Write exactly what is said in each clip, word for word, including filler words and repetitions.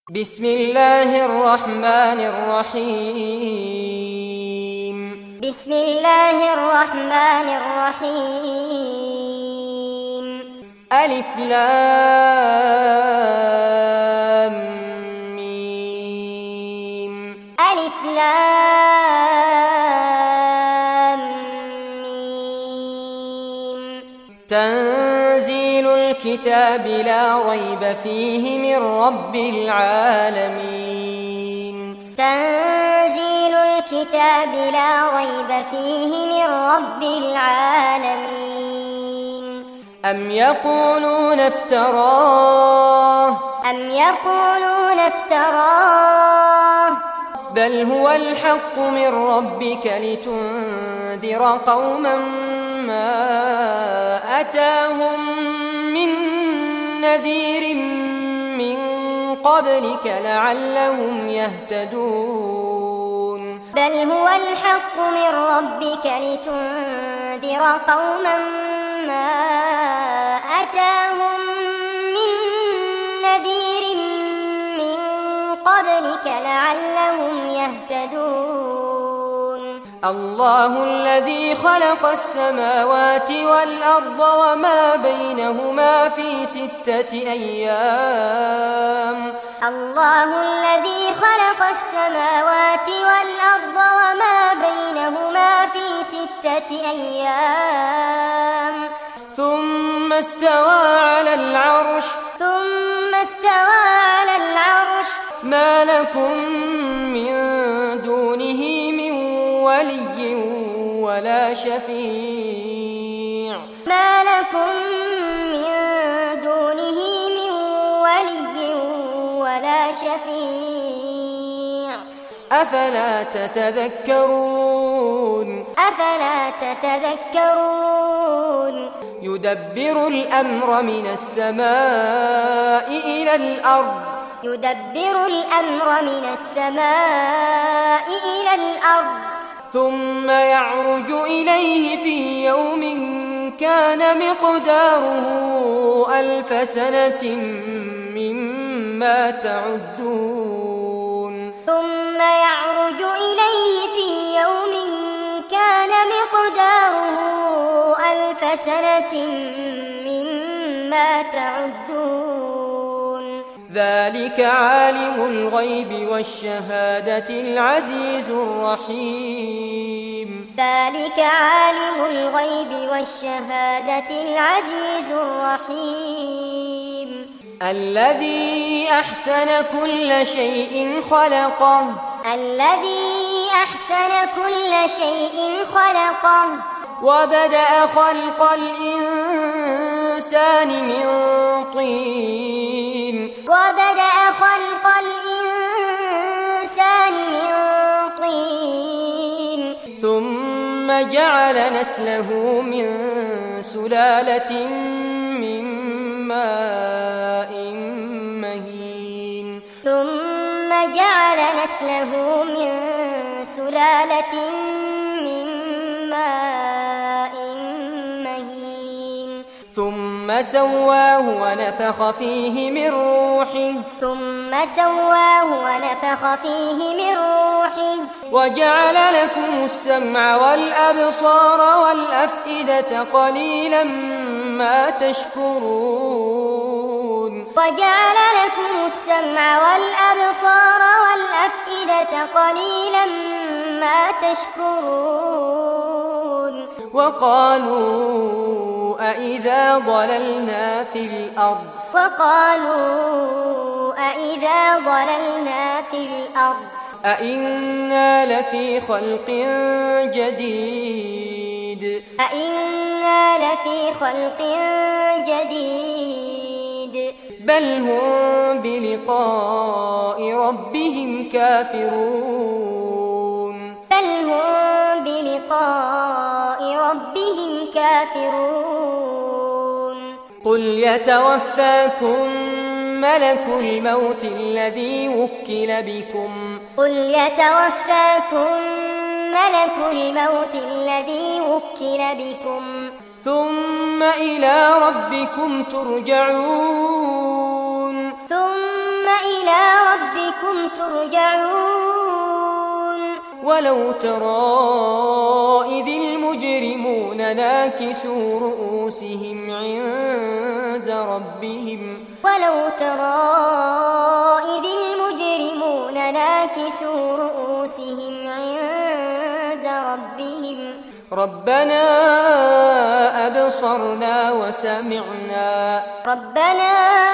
بسم الله الرحمن الرحيم بسم الله الرحمن الرحيم ألف لام ميم ألف لام ميم تنزيل الكتاب لا ريب فيه من رب العالمين تنزيل الكتاب لا ريب فيه من رب العالمين أم يقولون افتراه أم يقولون افتراه بل هو الحق من ربك لتنذر قوما ما أتاهم من نذير من قبلك لعلهم يهتدون بل هو الحق من ربك لتنذر قوما ما أتاهم من نذير من قبلك لعلهم يهتدون الله الذي خلق السماوات والأرض وما بينهما في ستة أيام الله الذي خلق السماوات والأرض وما بينهما في ستة أيام ثم استوى على العرش ثم استوى على العرش ما لكم من دونه من ولي ولا شفيع ما لكم من دونه من ولي ولا شفيع أفلا تتذكرون أفلا تتذكرون يدبر الأمر من السماء إلى الأرض يدبر الأمر من السماء إلى الأرض ثم يعرج إليه في يوم كان مقداره ألف سنة مما تعدون ثم يعرج إليه في يوم كان مقداره ألف سنة مما تعدون ذلك عالم الغيب والشهادة العزيز الرحيم ذلك عالم الغيب والشهادة العزيز الرحيم الذي أحسن كل شيء خلقه الذي أحسن كل شيء خلقه وبدأ خلق الإنسان من طين وبدأ خلق الإنسان من طين ثم جعل نسله من سلالة من ماء مهين ثم جعل نسله من سلالة من ماء مهين ثم سواه ونفخ فيه من روحه ثم سواه ونفخ فيه من روحه وجعل لكم السمع والأبصار والأفئدة قليلا ما تشكرون وجعل لكم السمع والأبصار والأفئدة قليلا ما تشكرون وقالوا أإذا ضللنا في الأرض وقالوا أإذا ضللنا في الأرض أإنا لفي خلق جديد أإنا لفي خلق جديد بل هم بلقاء ربهم كافرون بل هم بلقاء ربهم كافرون قل يتوفاكم ملك الموت الذي وكل بكم قل يتوفاكم ملك الموت الذي وكل بكم ثم إلى ربكم ترجعون ثم إلى ربكم ترجعون ولو ترى إذ المجرمون ناكسوا رؤوسهم عند ربهم ولو ترى إذ المجرمون ناكسوا رؤوسهم عند ربهم ربنا أبصرنا وسمعنا ربنا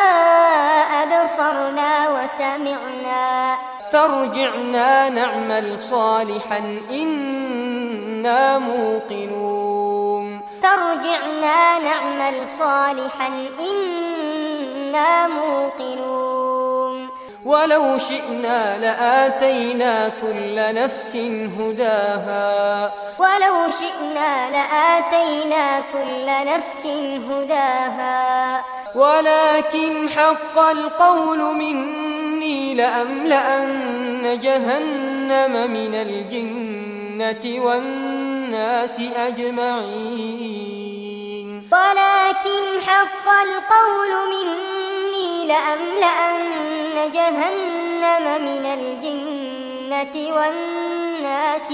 أبصرنا وسمعنا فارجعنا نعمل صالحا إنا موقنون فارجعنا نعمل صالحا إنا موقنون ولو شئنا لآتينا كل نفس هداها ولو شئنا لآتينا كل نفس هداها ولكن حق القول مني لأملأن جهنم من الجنة والناس أجمعين ولكن حق القول مني لأملأن جهنم من الجنة والناس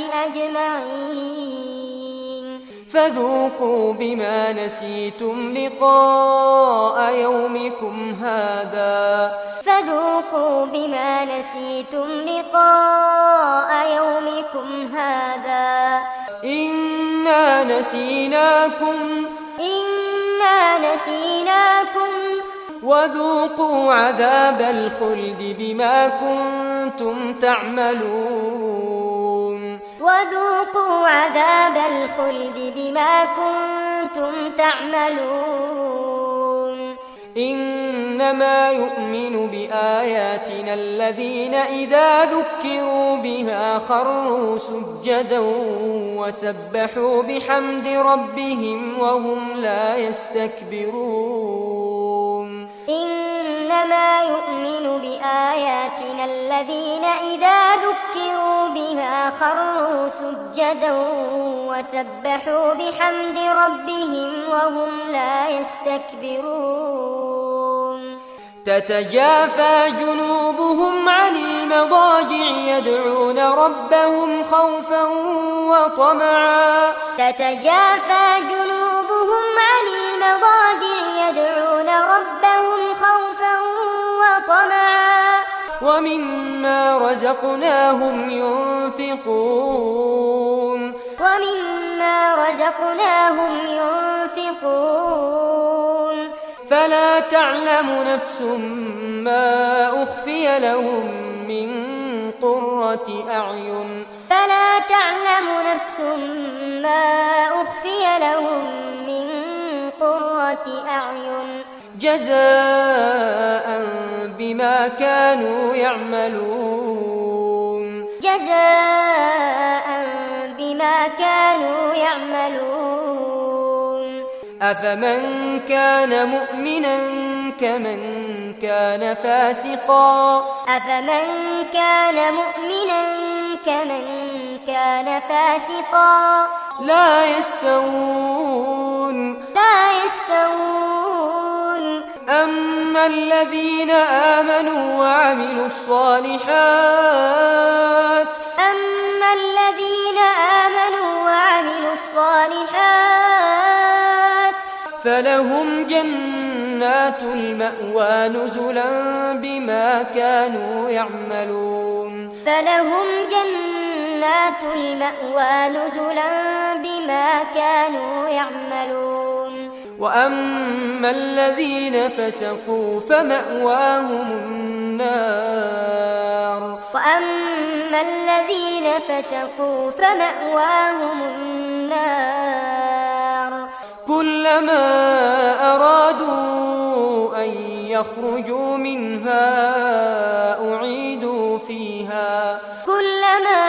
أجمعين فذوقوا بما نسيتم لقاء يومكم هذا فذوقوا بما نسيتم لقاء يومكم هذا إنا نسيناكم إنا نسيناكم وذوقوا عذاب الخلد بما كنتم تعملون وذوقوا عذاب الخلد بما كنتم تعملون إنما يؤمن بآياتنا الذين إذا ذكروا بها خروا سجدا وسبحوا بحمد ربهم وهم لا يستكبرون إنما يؤمن بآياتنا الذين إذا ذكروا بها خروا سجدا وسبحوا بحمد ربهم وهم لا يستكبرون تتجافى جنوبهم عن المضاجع يدعون ربهم خوفا وطمعا تتجافى جنوبهم عن المضاجع يدعون ربهم خوفا وطمعا ومما رزقناهم ينفقون ومما رزقناهم ينفقون فلا تعلم نفس ما أخفي لهم من قرة أعين فلا تعلم نفس ما أخفي لهم من قرة أعين جزاء بما كانوا يعملون جزاء بما كانوا يعملون أفمن كان مؤمنا كمن كان فاسقا أفمن كان مؤمنا كمن كان فاسقا لا يستوون لا يستوون أما الذين آمنوا وعملوا الصالحات أما الذين آمنوا وعملوا الصالحات فلهم جنات المأوى نزلا بما كانوا يعملون فلهم جنات المأوى نزلا بما كانوا يعملون وأما الذين فسقوا فمأواهم النار وأما الذين فسقوا فمأواهم النار كلما أرادوا أن يخرجوا منها أعيدوا فيها كلما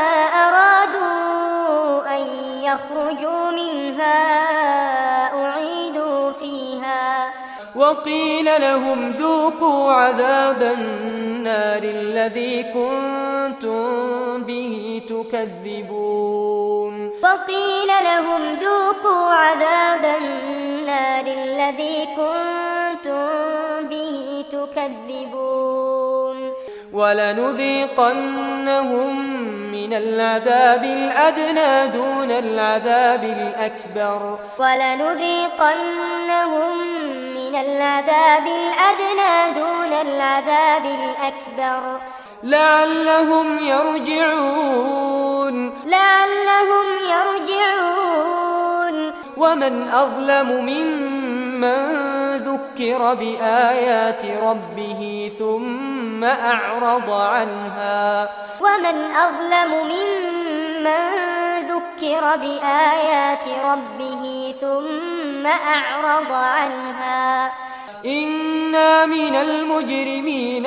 أرادوا أن يخرجوا منها أعيدوا فيها وقيل لهم ذوقوا عذاب النار الذي كنتم به تكذبون وقيل لهم ذوقوا عذاب النار الذي كنتم به تكذبون ولنذيقنهم من العذاب الأدنى دون العذاب الأكبر ولنذيقنهم من العذاب الأدنى دون العذاب الأكبر لعلهم يرجعون لعلهم يرجعون ومن أظلم ممن ذكر بآيات ربه ثم أعرض عنها ومن أظلم ممن ذكر بآيات ربه ثم أعرض عنها إنا من المجرمين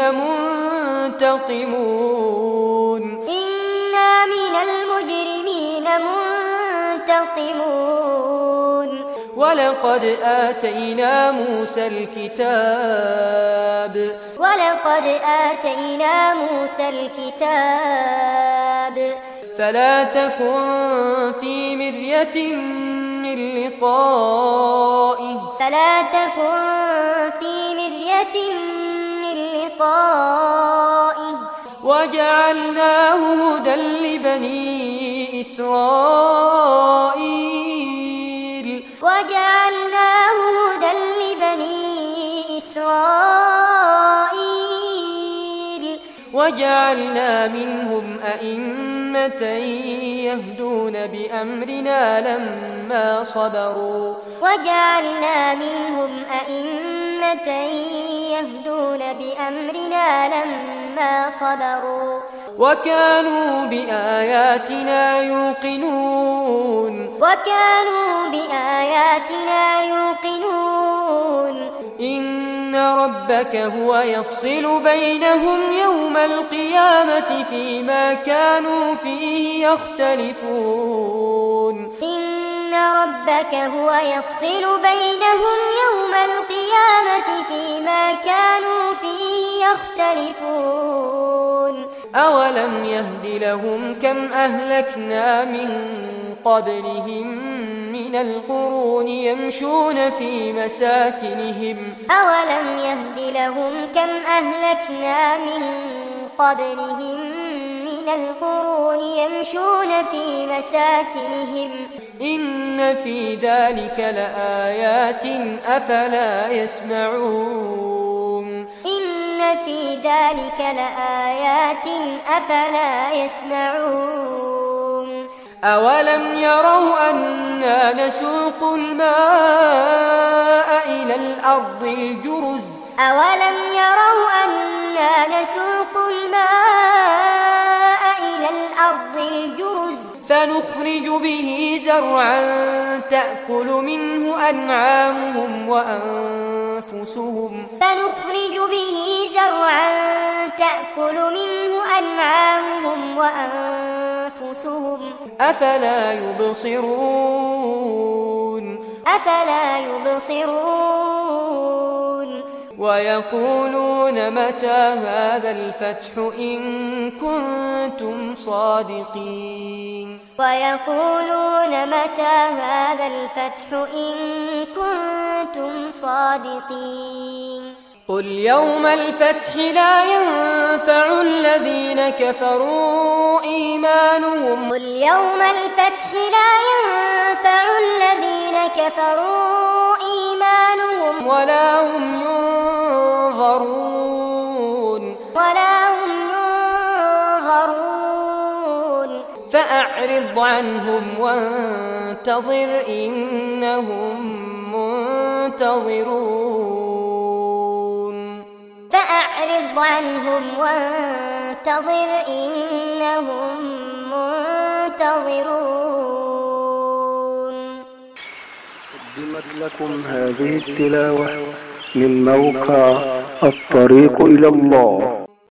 منتقمون إنا من المجرمين منتقمون ولقد آتينا موسى الكتاب ولقد آتينا موسى الكتاب فلا تكن في مرية من لقائه فلا تكن في مرية من لقائه وجعلناه هدى لبني إسرائيل وجعلناه هدى لبني إسرائيل وجعلنا منهم أئمة يهدون بأمرنا لما صبروا وجعلنا منهم أئمة يهدون بأمرنا لما صبروا وكانوا بآياتنا يوقنون وكانوا بآياتنا يوقنون إن ربك هو يفصل بينهم يوم القيامة فيما كانوا فيه يختلفون إن ربك هو يفصل بينهم يوم القيامة فيما كانوا فيه يختلفون أولم يهد لهم كم أهلكنا من قبلهم من القرون يمشون في مساكنهم أولم يهد لهم كم أهلكنا من قبلهم من القرون يمشون في مساكنهم إن في ذلك لآيات أفلا يسمعون إن في ذلك لآيات أفلا يسمعون أولم يروا أنا نسوق الماء إلى الأرض الجرز أولم يروا أنا نسوق الماء إلى الأرض الجرز فنخرج به زرعا تأكل منه أنعامهم وأنفسهم فنخرج به زرعا تأكل منه أنعامهم وأنفسهم أفلا يبصرون أفلا يبصرون ويقولون متى هذا الفتح إن كنتم صادقين ويقولون متى هذا الفتح إن كنتم صادقين قل يوم الفتح لا ينفع الذين كفروا إيمانهم قل يوم الفتح لا ينفع الذين كفروا إيمانهم ولا هم ينظرون ولا هم ينظرون فأعرض عنهم وانتظر إنهم منتظرون فأعرض عنهم وانتظر إنهم منتظرون. قدمت لكم هذه التلاوة من موقع الطريق إلى الله.